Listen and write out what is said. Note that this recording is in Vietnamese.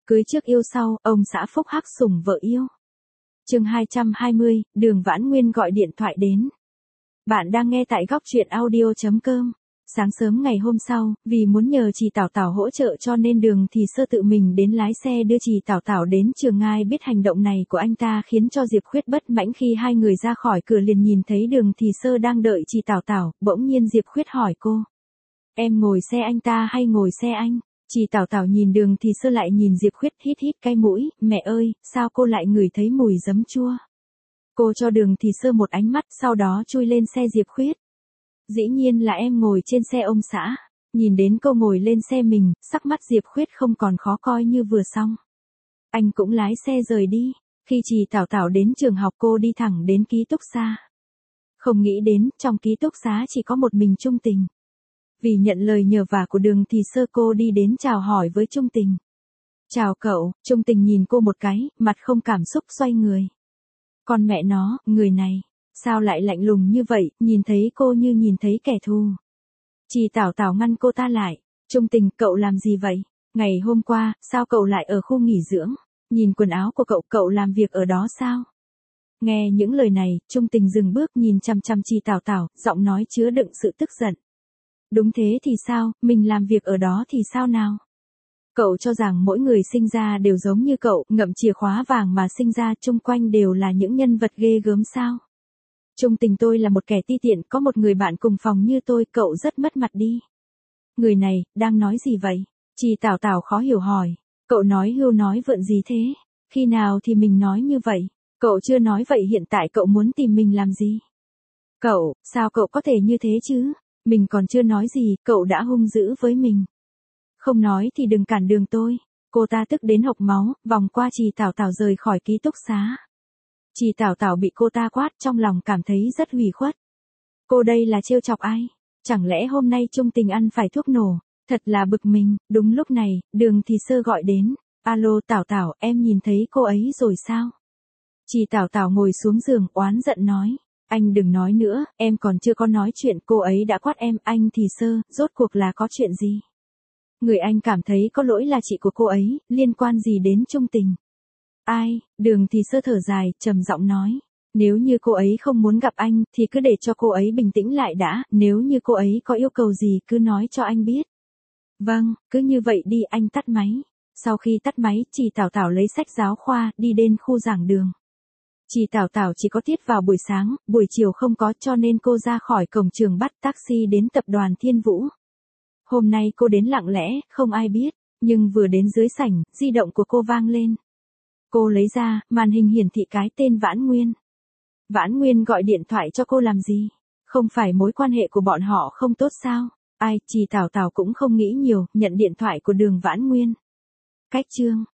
Cưới trước yêu sau, ông xã phúc hắc sủng vợ yêu. Chương 220, Đường Vãn Nguyên gọi điện thoại đến. Bạn đang nghe tại góc truyện audio.com. Sáng sớm ngày hôm sau, vì muốn nhờ chị Tảo Tảo hỗ trợ cho nên Đường Thì Sơ tự mình đến lái xe đưa chị Tảo Tảo đến trường. Ai biết hành động này của anh ta khiến cho Diệp Khuyết bất mãn. Khi hai người ra khỏi cửa liền nhìn thấy Đường Thì Sơ đang đợi chị Tảo Tảo, bỗng nhiên Diệp Khuyết hỏi cô: "Em ngồi xe anh ta hay ngồi xe anh?" Chị Tảo Tảo nhìn Đường Thì Sơ lại nhìn Diệp Khuyết, hít hít cái mũi: "Mẹ ơi, sao cô lại ngửi thấy mùi giấm chua?" Cô cho Đường Thì Sơ một ánh mắt, sau đó chui lên xe Diệp Khuyết. "Dĩ nhiên là em ngồi trên xe ông xã." Nhìn đến cô ngồi lên xe mình, sắc mắt Diệp Khuyết không còn khó coi như vừa xong. Anh cũng lái xe rời đi. Khi chị Tảo Tảo đến trường học cô đi thẳng đến ký túc xá. Không nghĩ đến, trong ký túc xá chỉ có một mình Trung Tình. Vì nhận lời nhờ vả của Đường Thì Sơ cô đi đến chào hỏi với Trung Tình. "Chào cậu." Trung Tình nhìn cô một cái, mặt không cảm xúc xoay người. Con mẹ nó, người này, sao lại lạnh lùng như vậy, nhìn thấy cô như nhìn thấy kẻ thù. Chị Tảo Tảo ngăn cô ta lại. "Trung Tình, cậu làm gì vậy? Ngày hôm qua, sao cậu lại ở khu nghỉ dưỡng? Nhìn quần áo của cậu làm việc ở đó sao?" Nghe những lời này, Trung Tình dừng bước nhìn chằm chằm chị Tảo Tảo, giọng nói chứa đựng sự tức giận. "Đúng thế thì sao, mình làm việc ở đó thì sao nào? Cậu cho rằng mỗi người sinh ra đều giống như cậu, ngậm chìa khóa vàng mà sinh ra, chung quanh đều là những nhân vật ghê gớm sao? Trung Tình, tôi là một kẻ ti tiện, có một người bạn cùng phòng như tôi, cậu rất mất mặt đi." "Người này, đang nói gì vậy?" Chị Tảo Tảo khó hiểu hỏi. "Cậu nói hưu nói vượn gì thế? Khi nào thì mình nói như vậy? Cậu chưa nói vậy, hiện tại cậu muốn tìm mình làm gì? Cậu, sao cậu có thể như thế chứ? Mình còn chưa nói gì, cậu đã hung dữ với mình. Không nói thì đừng cản đường tôi." Cô ta tức đến hộc máu, vòng qua chị Tảo Tảo rời khỏi ký túc xá. Chị Tảo Tảo bị cô ta quát, trong lòng cảm thấy rất ủy khuất. Cô đây là trêu chọc ai? Chẳng lẽ hôm nay Trung Tình ăn phải thuốc nổ? Thật là bực mình. Đúng lúc này, Đường Thì Sơ gọi đến. "Alo Tảo Tảo, em nhìn thấy cô ấy rồi sao?" Chị Tảo Tảo ngồi xuống giường oán giận nói. "Anh đừng nói nữa, em còn chưa có nói chuyện, cô ấy đã quát em." "Anh Thì Sơ, rốt cuộc là có chuyện gì? Người anh cảm thấy có lỗi là chị của cô ấy, liên quan gì đến Trung Tình?" "Ai?" Đường Thì Sơ thở dài, trầm giọng nói. "Nếu như cô ấy không muốn gặp anh, thì cứ để cho cô ấy bình tĩnh lại đã, nếu như cô ấy có yêu cầu gì cứ nói cho anh biết." "Vâng, cứ như vậy đi." Anh tắt máy. Sau khi tắt máy, chị Tảo Tảo lấy sách giáo khoa, đi đến khu giảng đường. Chị Tảo Tảo chỉ có tiết vào buổi sáng, buổi chiều không có, cho nên cô ra khỏi cổng trường bắt taxi đến tập đoàn Thiên Vũ. Hôm nay cô đến lặng lẽ, không ai biết, nhưng vừa đến dưới sảnh, di động của cô vang lên. Cô lấy ra, màn hình hiển thị cái tên Vãn Nguyên. Vãn Nguyên gọi điện thoại cho cô làm gì? Không phải mối quan hệ của bọn họ không tốt sao? Ai, chị Tảo Tảo cũng không nghĩ nhiều, nhận điện thoại của Đường Vãn Nguyên. Cách chương